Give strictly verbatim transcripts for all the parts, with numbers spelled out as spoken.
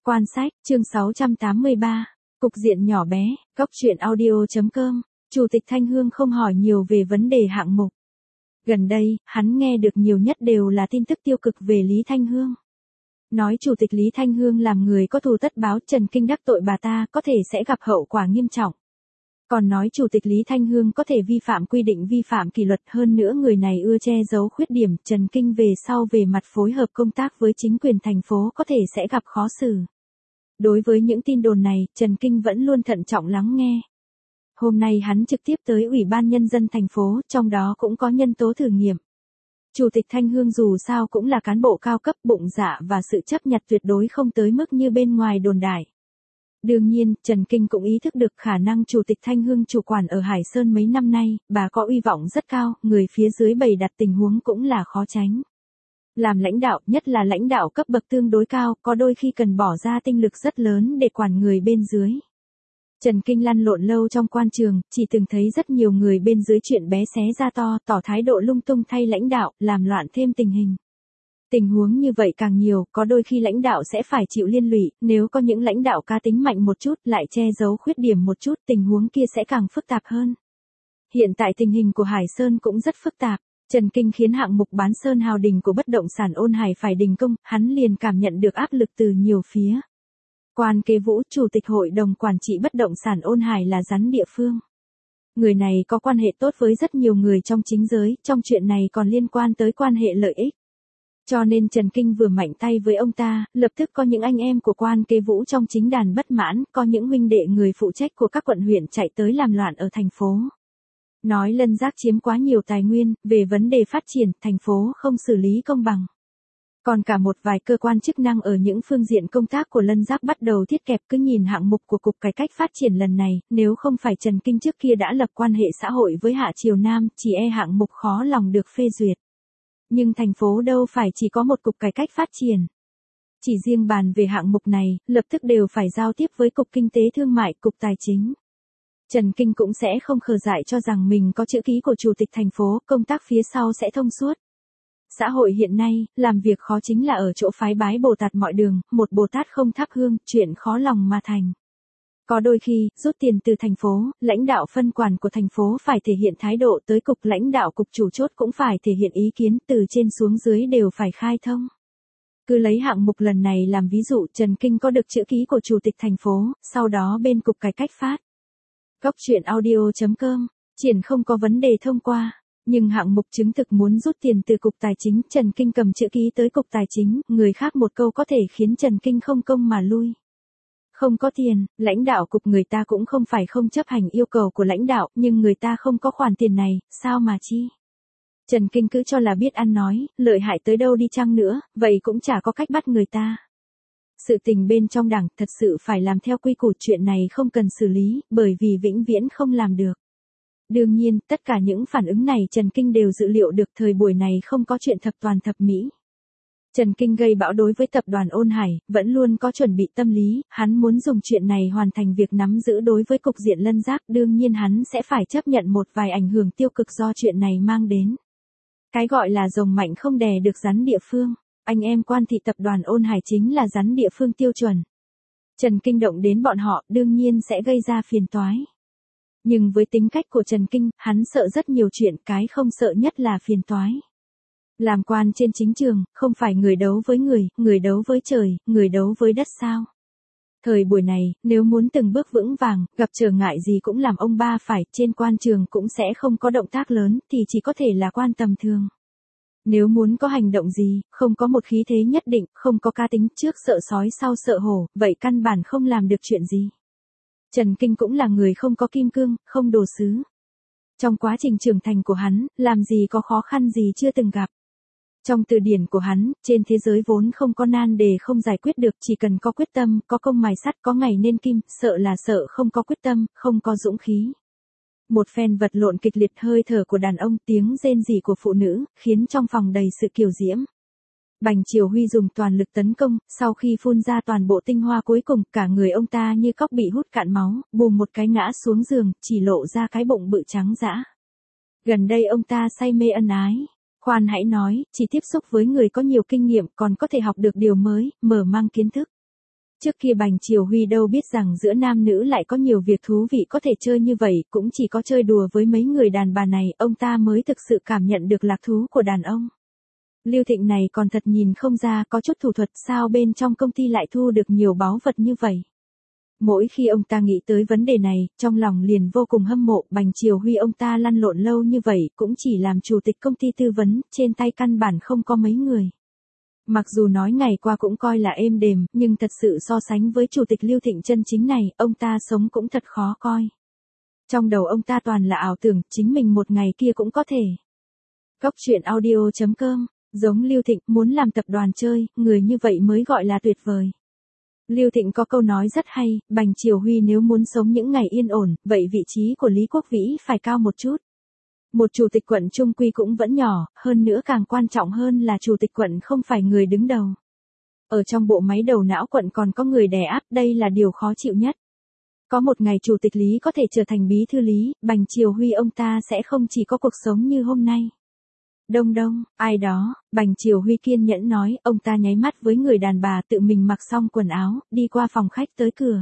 Quan sách, chương sáu trăm tám mươi ba. Cục diện nhỏ bé, góc truyện audio.com. Chủ tịch Thanh Hương không hỏi nhiều về vấn đề hạng mục. Gần đây, hắn nghe được nhiều nhất đều là tin tức tiêu cực về Lý Thanh Hương. Nói Chủ tịch Lý Thanh Hương làm người có thù tất báo, Trần Kinh đắc tội bà ta có thể sẽ gặp hậu quả nghiêm trọng. Còn nói Chủ tịch Lý Thanh Hương có thể vi phạm quy định vi phạm kỷ luật, hơn nữa người này ưa che giấu khuyết điểm, Trần Kinh về sau về mặt phối hợp công tác với chính quyền thành phố có thể sẽ gặp khó xử. Đối với những tin đồn này, Trần Kinh vẫn luôn thận trọng lắng nghe. Hôm nay hắn trực tiếp tới Ủy ban Nhân dân thành phố, trong đó cũng có nhân tố thử nghiệm. Chủ tịch Thanh Hương dù sao cũng là cán bộ cao cấp, bụng dạ và sự chấp nhặt tuyệt đối không tới mức như bên ngoài đồn đại. Đương nhiên, Trần Kinh cũng ý thức được khả năng Chủ tịch Thanh Hương chủ quản ở Hải Sơn mấy năm nay, bà có uy vọng rất cao, người phía dưới bày đặt tình huống cũng là khó tránh. Làm lãnh đạo, nhất là lãnh đạo cấp bậc tương đối cao, có đôi khi cần bỏ ra tinh lực rất lớn để quản người bên dưới. Trần Kinh lăn lộn lâu trong quan trường, chỉ từng thấy rất nhiều người bên dưới chuyện bé xé ra to, tỏ thái độ lung tung thay lãnh đạo, làm loạn thêm tình hình. Tình huống như vậy càng nhiều, có đôi khi lãnh đạo sẽ phải chịu liên lụy, nếu có những lãnh đạo cá tính mạnh một chút, lại che giấu khuyết điểm một chút, tình huống kia sẽ càng phức tạp hơn. Hiện tại tình hình của Hải Sơn cũng rất phức tạp. Trần Kinh khiến hạng mục bán sơn hào đình của bất động sản Ôn Hải phải đình công, hắn liền cảm nhận được áp lực từ nhiều phía. Quan Kế Vũ, Chủ tịch Hội đồng Quản trị bất động sản Ôn Hải là rắn địa phương. Người này có quan hệ tốt với rất nhiều người trong chính giới, trong chuyện này còn liên quan tới quan hệ lợi ích. Cho nên Trần Kinh vừa mạnh tay với ông ta, lập tức có những anh em của Quan Kế Vũ trong chính đàn bất mãn, có những huynh đệ người phụ trách của các quận huyện chạy tới làm loạn ở thành phố. Nói Lân Giác chiếm quá nhiều tài nguyên, về vấn đề phát triển, thành phố không xử lý công bằng. Còn cả một vài cơ quan chức năng ở những phương diện công tác của Lân Giác bắt đầu thiết kẹp, cứ nhìn hạng mục của Cục Cải cách Phát triển lần này, nếu không phải Trần Kinh trước kia đã lập quan hệ xã hội với Hạ Triều Nam, chỉ e hạng mục khó lòng được phê duyệt. Nhưng thành phố đâu phải chỉ có một Cục Cải cách Phát triển. Chỉ riêng bàn về hạng mục này, lập tức đều phải giao tiếp với Cục Kinh tế Thương mại, Cục Tài chính. Trần Kinh cũng sẽ không khờ dại cho rằng mình có chữ ký của Chủ tịch thành phố, công tác phía sau sẽ thông suốt. Xã hội hiện nay, làm việc khó chính là ở chỗ phái bái Bồ Tát mọi đường, một Bồ Tát không thắp hương, chuyện khó lòng mà thành. Có đôi khi, rút tiền từ thành phố, lãnh đạo phân quản của thành phố phải thể hiện thái độ, tới cục lãnh đạo cục chủ chốt cũng phải thể hiện ý kiến, từ trên xuống dưới đều phải khai thông. Cứ lấy hạng mục lần này làm ví dụ, Trần Kinh có được chữ ký của Chủ tịch thành phố, sau đó bên Cục Cải cách phát. Góc truyện audio.com, triển không có vấn đề thông qua, nhưng hạng mục chứng thực muốn rút tiền từ Cục Tài chính, Trần Kinh cầm chữ ký tới Cục Tài chính, người khác một câu có thể khiến Trần Kinh không công mà lui. Không có tiền, lãnh đạo cục người ta cũng không phải không chấp hành yêu cầu của lãnh đạo, nhưng người ta không có khoản tiền này, sao mà chi. Trần Kinh cứ cho là biết ăn nói, lợi hại tới đâu đi chăng nữa, vậy cũng chả có cách bắt người ta. Sự tình bên trong đảng thật sự phải làm theo quy củ, chuyện này không cần xử lý, bởi vì vĩnh viễn không làm được. Đương nhiên, tất cả những phản ứng này Trần Kinh đều dự liệu được, thời buổi này không có chuyện thập toàn thập mỹ. Trần Kinh gây bão đối với tập đoàn Ôn Hải, vẫn luôn có chuẩn bị tâm lý, hắn muốn dùng chuyện này hoàn thành việc nắm giữ đối với cục diện Lân Giác, đương nhiên hắn sẽ phải chấp nhận một vài ảnh hưởng tiêu cực do chuyện này mang đến. Cái gọi là rồng mạnh không đè được rắn địa phương, anh em Quan thị tập đoàn Ôn Hải chính là rắn địa phương tiêu chuẩn. Trần Kinh động đến bọn họ, đương nhiên sẽ gây ra phiền toái. Nhưng với tính cách của Trần Kinh, hắn sợ rất nhiều chuyện, cái không sợ nhất là phiền toái. Làm quan trên chính trường, không phải người đấu với người, người đấu với trời, người đấu với đất sao. Thời buổi này, nếu muốn từng bước vững vàng, gặp trở ngại gì cũng làm ông ba phải, trên quan trường cũng sẽ không có động tác lớn, thì chỉ có thể là quan tầm thường. Nếu muốn có hành động gì, không có một khí thế nhất định, không có cá tính, trước sợ sói sau sợ hổ, vậy căn bản không làm được chuyện gì. Trần Kinh cũng là người không có kim cương, không đồ sứ. Trong quá trình trưởng thành của hắn, làm gì có khó khăn gì chưa từng gặp. Trong từ điển của hắn, trên thế giới vốn không có nan đề không giải quyết được, chỉ cần có quyết tâm, có công mài sắt, có ngày nên kim, sợ là sợ không có quyết tâm, không có dũng khí. Một phen vật lộn kịch liệt, hơi thở của đàn ông, tiếng rên rỉ của phụ nữ, khiến trong phòng đầy sự kiều diễm. Bành Triều Huy dùng toàn lực tấn công, sau khi phun ra toàn bộ tinh hoa cuối cùng, cả người ông ta như cóc bị hút cạn máu, bùm một cái ngã xuống giường, chỉ lộ ra cái bụng bự trắng dã. Gần đây ông ta say mê ân ái. Khoan hãy nói, chỉ tiếp xúc với người có nhiều kinh nghiệm còn có thể học được điều mới, mở mang kiến thức. Trước kia Bành Triều Huy đâu biết rằng giữa nam nữ lại có nhiều việc thú vị có thể chơi như vậy, cũng chỉ có chơi đùa với mấy người đàn bà này, ông ta mới thực sự cảm nhận được lạc thú của đàn ông. Lưu Thịnh này còn thật nhìn không ra có chút thủ thuật sao bên trong công ty lại thu được nhiều báu vật như vậy. Mỗi khi ông ta nghĩ tới vấn đề này, trong lòng liền vô cùng hâm mộ. Bành Triều Huy ông ta lăn lộn lâu như vậy cũng chỉ làm chủ tịch công ty tư vấn, trên tay căn bản không có mấy người. Mặc dù nói ngày qua cũng coi là êm đềm, nhưng thật sự so sánh với chủ tịch Lưu Thịnh chân chính này, ông ta sống cũng thật khó coi. Trong đầu ông ta toàn là ảo tưởng, chính mình một ngày kia cũng có thể. Góc truyện audio chấm com, giống Lưu Thịnh, muốn làm tập đoàn chơi, người như vậy mới gọi là tuyệt vời. Lưu Thịnh có câu nói rất hay, Bành Triều Huy nếu muốn sống những ngày yên ổn, vậy vị trí của Lý Quốc Vĩ phải cao một chút. Một chủ tịch quận trung quy cũng vẫn nhỏ, hơn nữa càng quan trọng hơn là chủ tịch quận không phải người đứng đầu. Ở trong bộ máy đầu não quận còn có người đè áp, đây là điều khó chịu nhất. Có một ngày chủ tịch Lý có thể trở thành bí thư Lý, Bành Triều Huy ông ta sẽ không chỉ có cuộc sống như hôm nay. Đông đông, ai đó, Bành Triều Huy kiên nhẫn nói, ông ta nháy mắt với người đàn bà tự mình mặc xong quần áo, đi qua phòng khách tới cửa.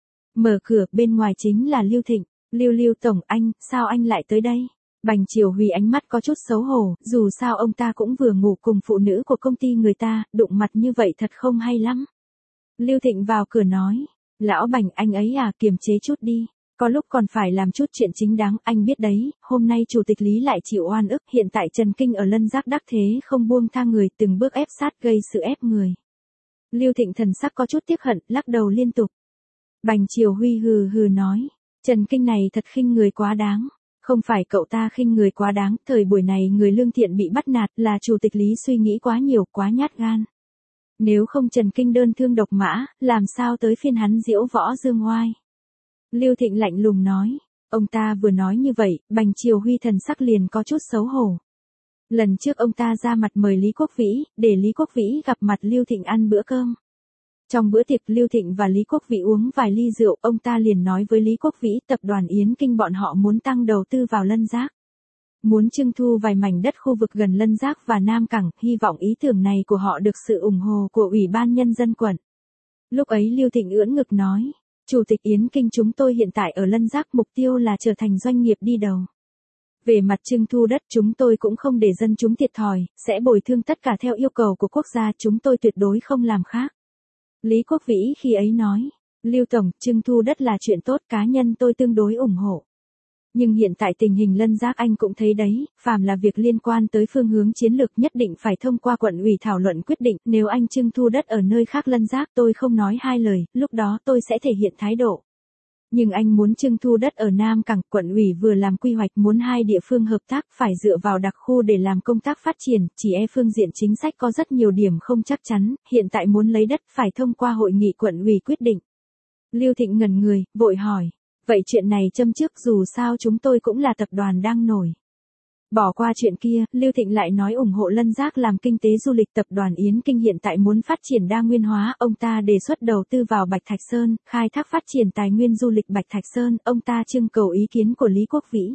Mở cửa, bên ngoài chính là Lưu Thịnh. Lưu Lưu tổng anh, sao anh lại tới đây? Bành Triều Huy ánh mắt có chút xấu hổ, dù sao ông ta cũng vừa ngủ cùng phụ nữ của công ty người ta, đụng mặt như vậy thật không hay lắm. Lưu Thịnh vào cửa nói, lão Bành anh ấy à, kiềm chế chút đi. Có lúc còn phải làm chút chuyện chính đáng, anh biết đấy, hôm nay chủ tịch Lý lại chịu oan ức, hiện tại Trần Kinh ở Lân Giác đắc thế không buông tha người, từng bước ép sát gây sự ép người. Lưu Thịnh thần sắc có chút tiếc hận, lắc đầu liên tục. Bành Triều Huy hừ hừ nói, Trần Kinh này thật khinh người quá đáng. Không phải cậu ta khinh người quá đáng, thời buổi này người lương thiện bị bắt nạt là chủ tịch Lý suy nghĩ quá nhiều, quá nhát gan. Nếu không Trần Kinh đơn thương độc mã, làm sao tới phiên hắn diễu võ dương oai. Lưu Thịnh lạnh lùng nói, ông ta vừa nói như vậy, Bành Triều Huy thần sắc liền có chút xấu hổ. Lần trước ông ta ra mặt mời Lý Quốc Vĩ, để Lý Quốc Vĩ gặp mặt Lưu Thịnh ăn bữa cơm. Trong bữa tiệc Lưu Thịnh và Lý Quốc Vĩ uống vài ly rượu, ông ta liền nói với Lý Quốc Vĩ tập đoàn Yến Kinh bọn họ muốn tăng đầu tư vào Lân Giác. Muốn trưng thu vài mảnh đất khu vực gần Lân Giác và Nam Cảng, hy vọng ý tưởng này của họ được sự ủng hộ của Ủy ban Nhân dân quận. Lúc ấy Lưu Thịnh ưỡn ngực nói, Chủ tịch Yến Kinh chúng tôi hiện tại ở Lân Giác mục tiêu là trở thành doanh nghiệp đi đầu. Về mặt trưng thu đất chúng tôi cũng không để dân chúng thiệt thòi, sẽ bồi thường tất cả theo yêu cầu của quốc gia, chúng tôi tuyệt đối không làm khác. Lý Quốc Vĩ khi ấy nói, Lưu Tổng, trưng thu đất là chuyện tốt, cá nhân tôi tương đối ủng hộ. Nhưng hiện tại tình hình Lân Giác anh cũng thấy đấy, phàm là việc liên quan tới phương hướng chiến lược nhất định phải thông qua quận ủy thảo luận quyết định, nếu anh trưng thu đất ở nơi khác Lân Giác tôi không nói hai lời, lúc đó tôi sẽ thể hiện thái độ. Nhưng anh muốn trưng thu đất ở Nam Cảng, quận ủy vừa làm quy hoạch muốn hai địa phương hợp tác phải dựa vào đặc khu để làm công tác phát triển, chỉ e phương diện chính sách có rất nhiều điểm không chắc chắn, hiện tại muốn lấy đất phải thông qua hội nghị quận ủy quyết định. Lưu Thịnh ngẩn người, vội hỏi, vậy chuyện này châm trước dù sao chúng tôi cũng là tập đoàn đang nổi. Bỏ qua chuyện kia, Lưu Thịnh lại nói ủng hộ Lân Giác làm kinh tế du lịch, tập đoàn Yến Kinh hiện tại muốn phát triển đa nguyên hóa, ông ta đề xuất đầu tư vào Bạch Thạch Sơn, khai thác phát triển tài nguyên du lịch Bạch Thạch Sơn, ông ta trưng cầu ý kiến của Lý Quốc Vĩ.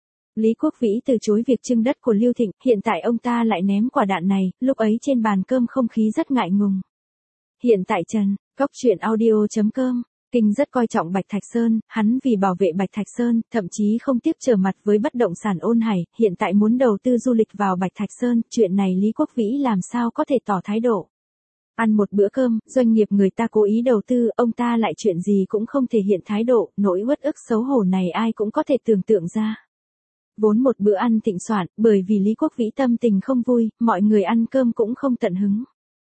Lý Quốc Vĩ từ chối việc trưng đất của Lưu Thịnh, hiện tại ông ta lại ném quả đạn này, lúc ấy trên bàn cơm không khí rất ngại ngùng. Hiện tại Trần, góc truyện audio chấm com. Kinh rất coi trọng Bạch Thạch Sơn, hắn vì bảo vệ Bạch Thạch Sơn, thậm chí không tiếc trở mặt với bất động sản Ôn Hải, hiện tại muốn đầu tư du lịch vào Bạch Thạch Sơn, chuyện này Lý Quốc Vĩ làm sao có thể tỏ thái độ. Ăn một bữa cơm, doanh nghiệp người ta cố ý đầu tư, ông ta lại chuyện gì cũng không thể hiện thái độ, nỗi uất ức xấu hổ này ai cũng có thể tưởng tượng ra. Vốn một bữa ăn thịnh soạn, bởi vì Lý Quốc Vĩ tâm tình không vui, mọi người ăn cơm cũng không tận hứng.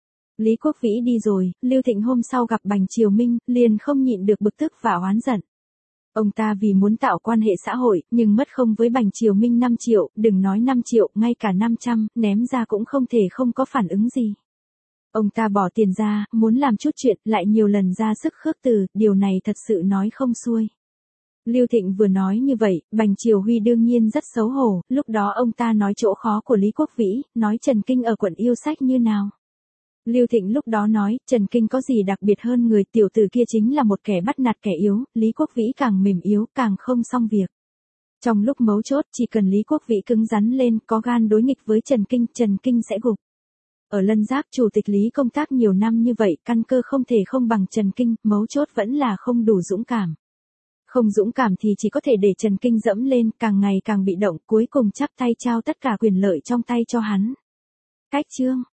Lý Quốc Vĩ đi rồi, Lưu Thịnh hôm sau gặp Bành Triều Minh, liền không nhịn được bực tức và oán giận. Ông ta vì muốn tạo quan hệ xã hội, nhưng mất không với Bành Triều Minh năm triệu, đừng nói năm triệu, ngay cả năm trăm, ném ra cũng không thể không có phản ứng gì. Ông ta bỏ tiền ra, muốn làm chút chuyện, lại nhiều lần ra sức khước từ, điều này thật sự nói không xuôi. Lưu Thịnh vừa nói như vậy, Bành Triều Huy đương nhiên rất xấu hổ, lúc đó ông ta nói chỗ khó của Lý Quốc Vĩ, nói Trần Kinh ở quận yêu sách như nào. Lưu Thịnh lúc đó nói, Trần Kinh có gì đặc biệt hơn người, tiểu tử kia chính là một kẻ bắt nạt kẻ yếu, Lý Quốc Vĩ càng mềm yếu, càng không xong việc. Trong lúc mấu chốt, chỉ cần Lý Quốc Vĩ cứng rắn lên, có gan đối nghịch với Trần Kinh, Trần Kinh sẽ gục. Ở Lân Giáp chủ tịch Lý công tác nhiều năm như vậy, căn cơ không thể không bằng Trần Kinh, mấu chốt vẫn là không đủ dũng cảm. Không dũng cảm thì chỉ có thể để Trần Kinh dẫm lên, càng ngày càng bị động, cuối cùng chắp tay trao tất cả quyền lợi trong tay cho hắn. Cách chương